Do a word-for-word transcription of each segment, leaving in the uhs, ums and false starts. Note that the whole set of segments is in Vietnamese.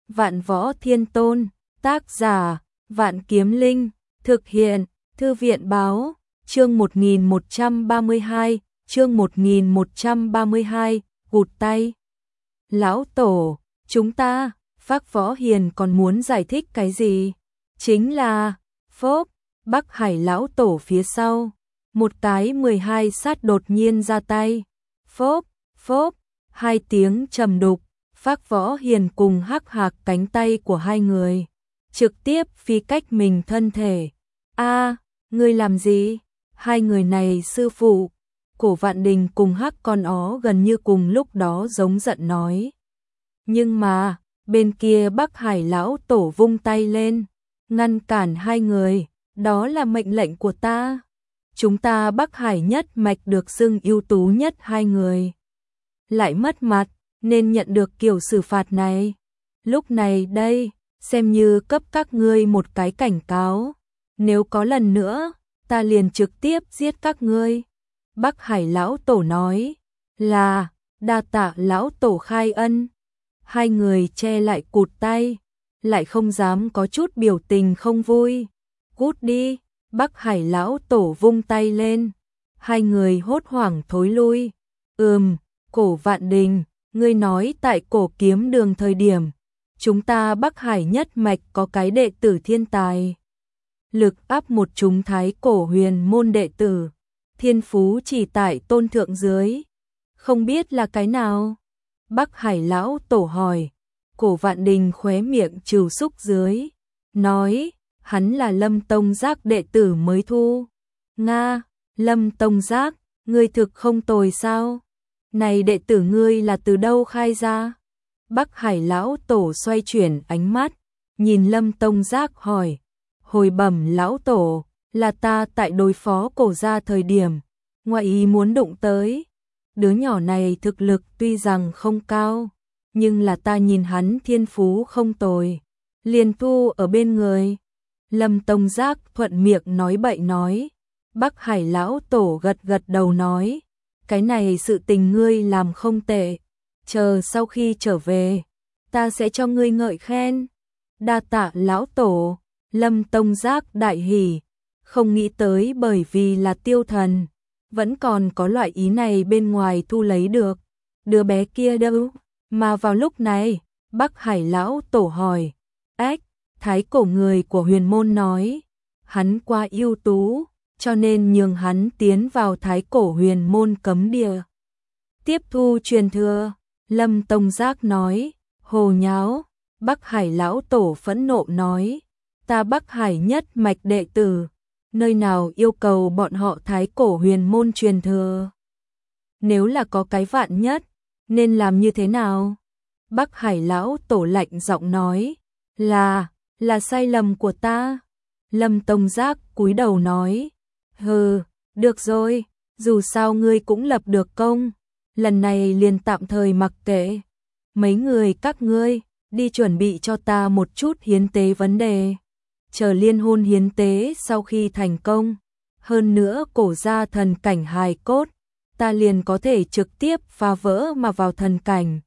Vạn Võ Thiên Tôn, tác giả, Vạn Kiếm Linh, thực hiện, Thư viện báo, chương một nghìn một trăm ba mươi hai, chương một nghìn một trăm ba mươi hai, gụt tay. Lão Tổ, chúng ta, Phác Võ Hiền còn muốn giải thích cái gì? Chính là, phốp, Bắc Hải Lão Tổ phía sau, một cái mười hai sát đột nhiên ra tay, phốp, phốp, hai tiếng trầm đục, Phác Võ Hiền cùng hắc hạc cánh tay của hai người, trực tiếp phi cách mình thân thể. A, ngươi làm gì? Hai người này sư phụ. Cổ Vạn Đình cùng hắc con ó gần như cùng lúc đó giống giận nói. Nhưng mà, bên kia Bắc Hải Lão Tổ vung tay lên, ngăn cản hai người, đó là mệnh lệnh của ta. Chúng ta Bắc Hải nhất mạch được xưng ưu tú nhất hai người. Lại mất mặt, nên nhận được kiểu xử phạt này. Lúc này đây, xem như cấp các ngươi một cái cảnh cáo. Nếu có lần nữa, ta liền trực tiếp giết các ngươi. Bắc Hải Lão Tổ nói, là, đa tạ Lão Tổ khai ân. Hai người che lại cụt tay, lại không dám có chút biểu tình không vui. Cút đi, Bắc Hải Lão Tổ vung tay lên. Hai người hốt hoảng thối lui. Ừm, Cổ Vạn Đình, ngươi nói tại Cổ Kiếm Đường thời điểm, chúng ta Bắc Hải nhất mạch có cái đệ tử thiên tài. Lực áp một chúng thái cổ huyền môn đệ tử, thiên phú chỉ tại tôn thượng dưới. Không biết là cái nào? Bắc Hải Lão Tổ hỏi. Cổ Vạn Đình khóe miệng trừ xúc dưới, nói, hắn là Lâm Tông Giác đệ tử mới thu. Nga, Lâm Tông Giác, ngươi thực không tồi sao? Này đệ tử ngươi là từ đâu khai ra? Bắc Hải Lão Tổ xoay chuyển ánh mắt, nhìn Lâm Tông Giác hỏi. Hồi bẩm Lão Tổ, là ta tại đối phó Cổ gia thời điểm, ngoại ý muốn đụng tới. Đứa nhỏ này thực lực tuy rằng không cao, nhưng là ta nhìn hắn thiên phú không tồi, liền thu ở bên người. Lâm Tông Giác thuận miệng nói bậy nói. Bắc Hải Lão Tổ gật gật đầu nói, cái này sự tình ngươi làm không tệ, chờ sau khi trở về, ta sẽ cho ngươi ngợi khen. Đa tạ Lão Tổ. Lâm Tông Giác đại hỉ, không nghĩ tới bởi vì là tiêu thần, vẫn còn có loại ý này bên ngoài thu lấy được. Đứa bé kia đâu? Mà vào lúc này, Bắc Hải Lão Tổ hỏi. Ách, thái cổ người của huyền môn nói, hắn quá ưu tú, cho nên nhường hắn tiến vào thái cổ huyền môn cấm địa. Tiếp thu truyền thừa, Lâm Tông Giác nói. Hồ nháo, Bắc Hải Lão Tổ phẫn nộ nói. Ta Bắc Hải nhất mạch đệ tử, nơi nào yêu cầu bọn họ thái cổ huyền môn truyền thừa? Nếu là có cái vạn nhất, nên làm như thế nào? Bắc Hải Lão Tổ lạnh giọng nói, là, là sai lầm của ta. Lâm Tông Giác cúi đầu nói, hừ, được rồi, dù sao ngươi cũng lập được công, lần này liền tạm thời mặc kệ. Mấy người các ngươi, đi chuẩn bị cho ta một chút hiến tế vấn đề. Chờ liên hôn hiến tế sau khi thành công, hơn nữa Cổ gia thần cảnh hài cốt, ta liền có thể trực tiếp phá vỡ mà vào thần cảnh.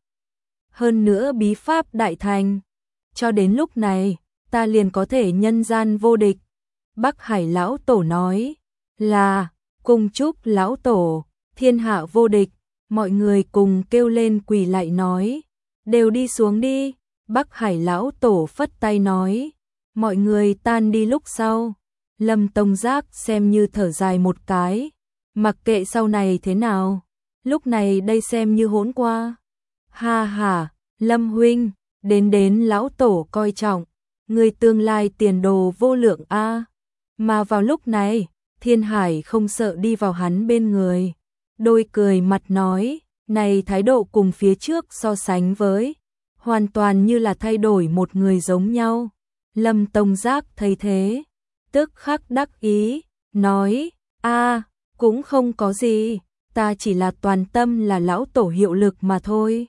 Hơn nữa bí pháp đại thành, cho đến lúc này, ta liền có thể nhân gian vô địch. Bắc Hải Lão Tổ nói, là, cùng chúc Lão Tổ, thiên hạ vô địch. Mọi người cùng kêu lên quỳ lại nói, đều đi xuống đi. Bắc Hải Lão Tổ phất tay nói. Mọi người tan đi lúc sau, Lâm Tông Giác xem như thở dài một cái, mặc kệ sau này thế nào, lúc này đây xem như hỗn qua. Ha ha, Lâm huynh, đến đến Lão Tổ coi trọng, người tương lai tiền đồ vô lượng a. Mà vào lúc này, Thiên Hải không sợ đi vào hắn bên người, đôi cười mặt nói, này thái độ cùng phía trước so sánh với, hoàn toàn như là thay đổi một người giống nhau. Lâm Tông Giác thấy thế, tức khắc đắc ý, nói, a, cũng không có gì, ta chỉ là toàn tâm là Lão Tổ hiệu lực mà thôi.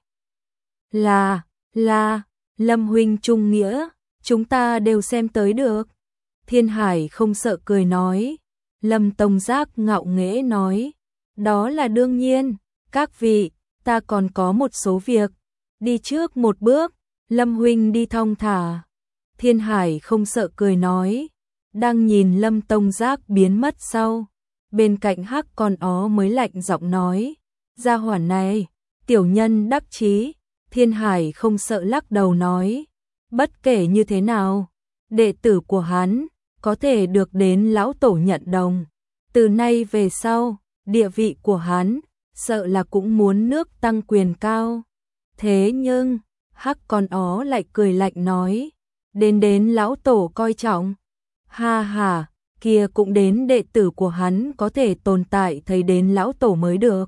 Là, là, Lâm huynh trung nghĩa, chúng ta đều xem tới được. Thiên Hải không sợ cười nói. Lâm Tông Giác ngạo nghễ nói, đó là đương nhiên, các vị, ta còn có một số việc, đi trước một bước. Lâm huynh đi thong thả. Thiên Hải không sợ cười nói, đang nhìn Lâm Tông Giác biến mất sau. Bên cạnh Hắc Con Ó mới lạnh giọng nói, gia hỏa này, tiểu nhân đắc chí. Thiên Hải không sợ lắc đầu nói, bất kể như thế nào, đệ tử của hắn có thể được đến lão tổ nhận đồng. Từ nay về sau, địa vị của hắn sợ là cũng muốn nước tăng quyền cao. Thế nhưng, Hắc Con Ó lại cười lạnh nói, đến đến lão tổ coi trọng. Ha ha, kia cũng đến đệ tử của hắn có thể tồn tại thấy đến lão tổ mới được.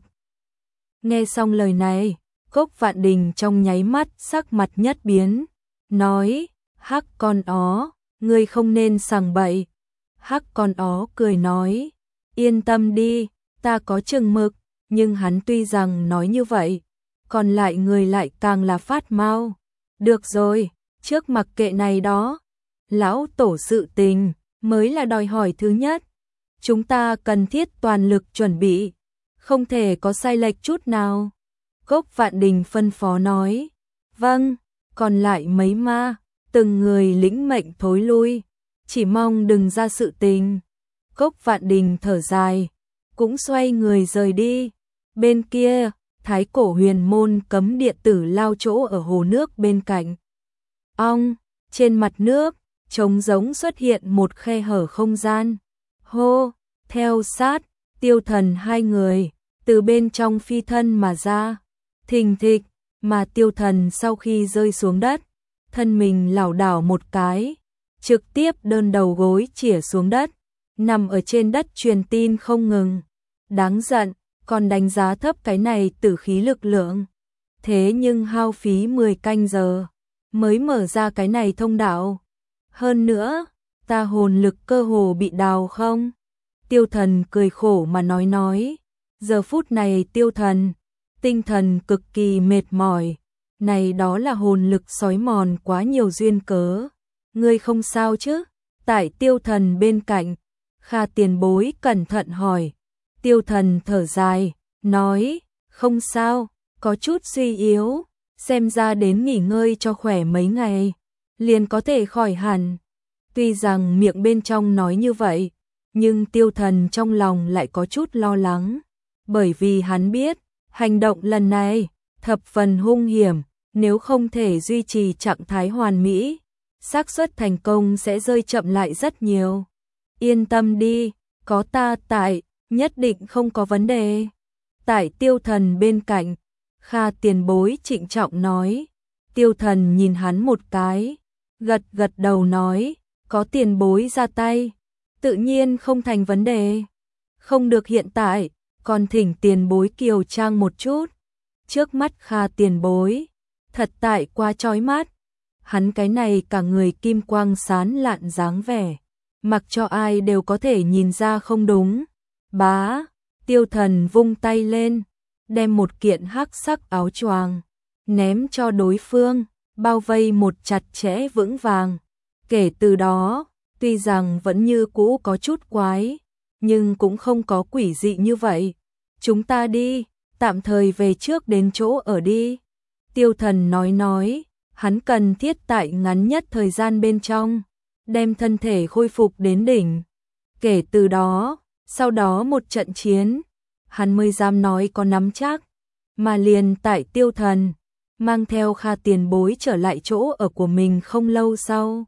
Nghe xong lời này, Cốc Vạn Đình trong nháy mắt sắc mặt nhất biến, nói, Hắc Con Ó, ngươi không nên sằng bậy. Hắc Con Ó cười nói, yên tâm đi, ta có chừng mực. Nhưng hắn tuy rằng nói như vậy, còn lại người lại càng là phát mau. Được rồi, trước mặc kệ này đó, lão tổ sự tình mới là đòi hỏi thứ nhất. Chúng ta cần thiết toàn lực chuẩn bị, không thể có sai lệch chút nào. Cốc Vạn Đình phân phó nói, vâng, còn lại mấy ma, từng người lĩnh mệnh thối lui, chỉ mong đừng ra sự tình. Cốc Vạn Đình thở dài, cũng xoay người rời đi. Bên kia, Thái Cổ Huyền Môn cấm điện tử lao chỗ ở hồ nước bên cạnh. Ong, trên mặt nước, trống rỗng xuất hiện một khe hở không gian. Hô, theo sát, Tiêu Thần hai người, từ bên trong phi thân mà ra. Thình thịch, mà Tiêu Thần sau khi rơi xuống đất, thân mình lảo đảo một cái, trực tiếp đơn đầu gối chĩa xuống đất, nằm ở trên đất truyền tin không ngừng. Đáng giận, còn đánh giá thấp cái này tử khí lực lượng. Thế nhưng hao phí mười canh giờ mới mở ra cái này thông đạo. Hơn nữa, ta hồn lực cơ hồ bị đào không? Tiêu Thần cười khổ mà nói nói. Giờ phút này Tiêu Thần, tinh thần cực kỳ mệt mỏi. Này đó là hồn lực xói mòn quá nhiều duyên cớ. Ngươi không sao chứ? Tại Tiêu Thần bên cạnh, Kha tiền bối cẩn thận hỏi. Tiêu Thần thở dài, nói, không sao, có chút suy yếu, xem ra đến nghỉ ngơi cho khỏe mấy ngày, liền có thể khỏi hẳn. Tuy rằng miệng bên trong nói như vậy, nhưng Tiêu Thần trong lòng lại có chút lo lắng, bởi vì hắn biết, hành động lần này, thập phần hung hiểm, nếu không thể duy trì trạng thái hoàn mỹ, xác suất thành công sẽ rơi chậm lại rất nhiều. Yên tâm đi, có ta tại, nhất định không có vấn đề. Tại Tiêu Thần bên cạnh, Kha tiền bối trịnh trọng nói. Tiêu Thần nhìn hắn một cái, gật gật đầu nói, có tiền bối ra tay, tự nhiên không thành vấn đề. Không được hiện tại, còn thỉnh tiền bối kiều trang một chút. Trước mắt Kha tiền bối, thật tại quá chói mắt. Hắn cái này cả người kim quang sán lạn dáng vẻ, mặc cho ai đều có thể nhìn ra không đúng. Bá, Tiêu Thần vung tay lên, đem một kiện hắc sắc áo choàng ném cho đối phương, bao vây một chặt chẽ vững vàng. Kể từ đó, tuy rằng vẫn như cũ có chút quái, nhưng cũng không có quỷ dị như vậy. Chúng ta đi, tạm thời về trước đến chỗ ở đi. Tiêu Thần nói nói, hắn cần thiết tại ngắn nhất thời gian bên trong, đem thân thể khôi phục đến đỉnh. Kể từ đó, sau đó một trận chiến, hắn mới dám nói có nắm chắc, mà liền tại Tiêu Thần, mang theo Kha tiền bối trở lại chỗ ở của mình không lâu sau.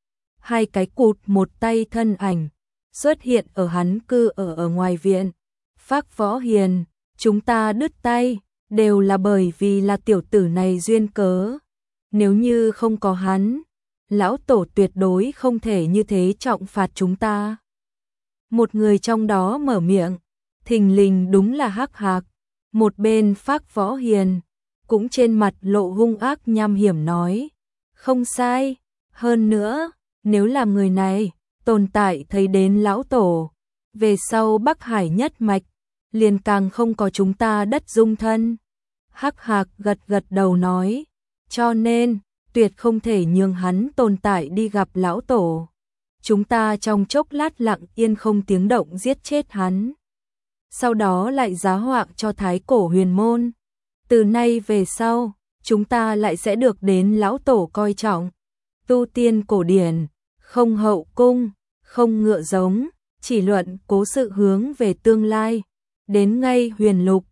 Hai cái cụt một tay thân ảnh, xuất hiện ở hắn cư ở ở ngoài viện. Phác Võ Hiền, chúng ta đứt tay, đều là bởi vì là tiểu tử này duyên cớ. Nếu như không có hắn, lão tổ tuyệt đối không thể như thế trọng phạt chúng ta. Một người trong đó mở miệng, thình lình đúng là Hắc Hạc. Một bên Phác Võ Hiền, cũng trên mặt lộ hung ác nham hiểm nói, không sai, hơn nữa, nếu là người này, tồn tại thấy đến lão tổ, về sau Bắc Hải nhất mạch, liền càng không có chúng ta đất dung thân. Hắc Hạc gật gật đầu nói, cho nên, tuyệt không thể nhường hắn tồn tại đi gặp lão tổ. Chúng ta trong chốc lát lặng yên không tiếng động giết chết hắn. Sau đó lại giá họa cho Thái Cổ Huyền Môn. Từ nay về sau, chúng ta lại sẽ được đến lão tổ coi trọng. Tu tiên cổ điển, không hậu cung, không ngựa giống, chỉ luận cố sự hướng về tương lai. Đến ngay huyền lục,